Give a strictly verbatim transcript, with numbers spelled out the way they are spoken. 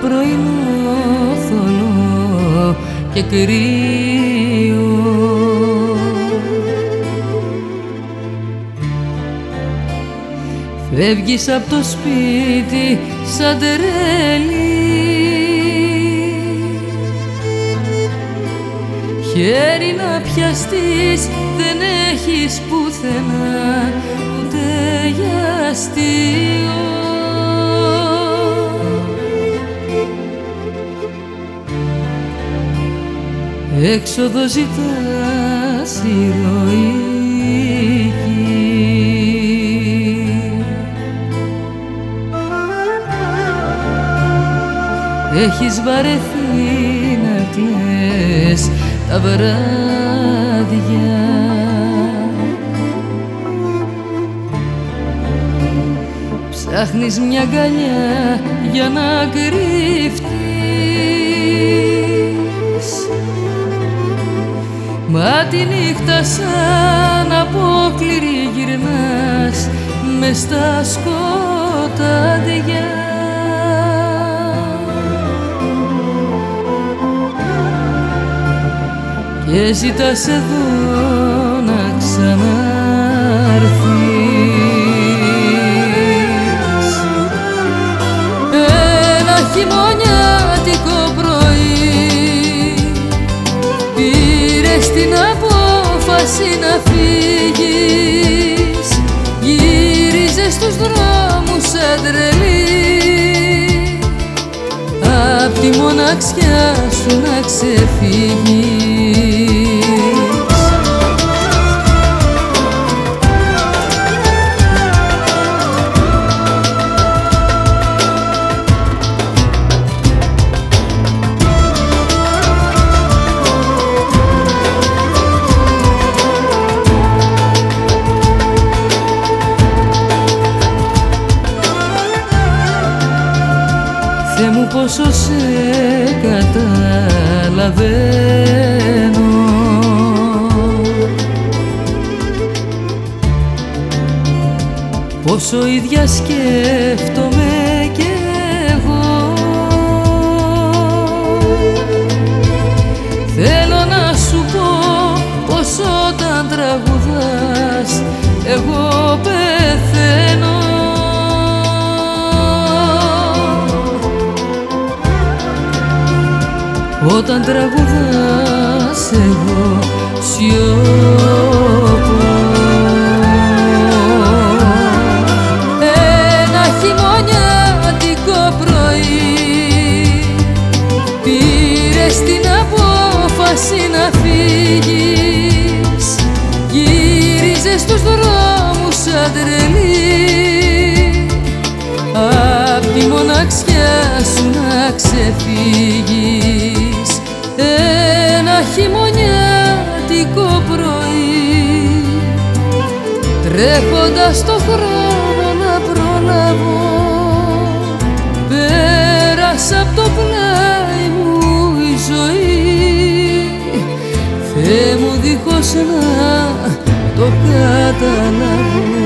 πρωινό θολό και κρύο. Φεύγεις απ' το σπίτι σαν τρελή, χέρι να πιαστείς δεν έχεις πουθενά, ούτε για αστείο. Έξοδο ζητάς ηρωική, έχεις βαρεθεί να κλαις τα βράδια. Ψάχνεις μια αγκαλιά για να κρυφτείς, μα τη νύχτα σαν απόκληρη γυρνάς μες στα σκοτάδια. Και ζητάς εδώ να ξανάρθεις. Ένα χειμωνιάτικο πρωί πήρες την απόφαση να φύγεις, γύριζες στους δρόμους σαν τρελή, απ' τη μοναξιά σου να ξεφύγεις. Θεέ μου πόσο σε καταλαβαίνω, πόσο ίδια σκέφτομαι κι εγώ. Θέλω να σου πω πως όταν τραγουδάς εγώ πεθαίνω. Όταν τραγουδάς εγώ σιωπώ. Ένα χειμωνιάτικο πρωί πήρες την απόφαση να φύγεις, γύριζες στους δρόμους σαν τρελή, απ' τη μοναξιά σου να ξεφύγεις. Ένα χειμωνιάτικο πρωί, τρέχοντας το χρόνο να προλάβω, πέρασα απ' το πλάι μου η ζωή. Θεέ μου δίχως να το καταλάβω.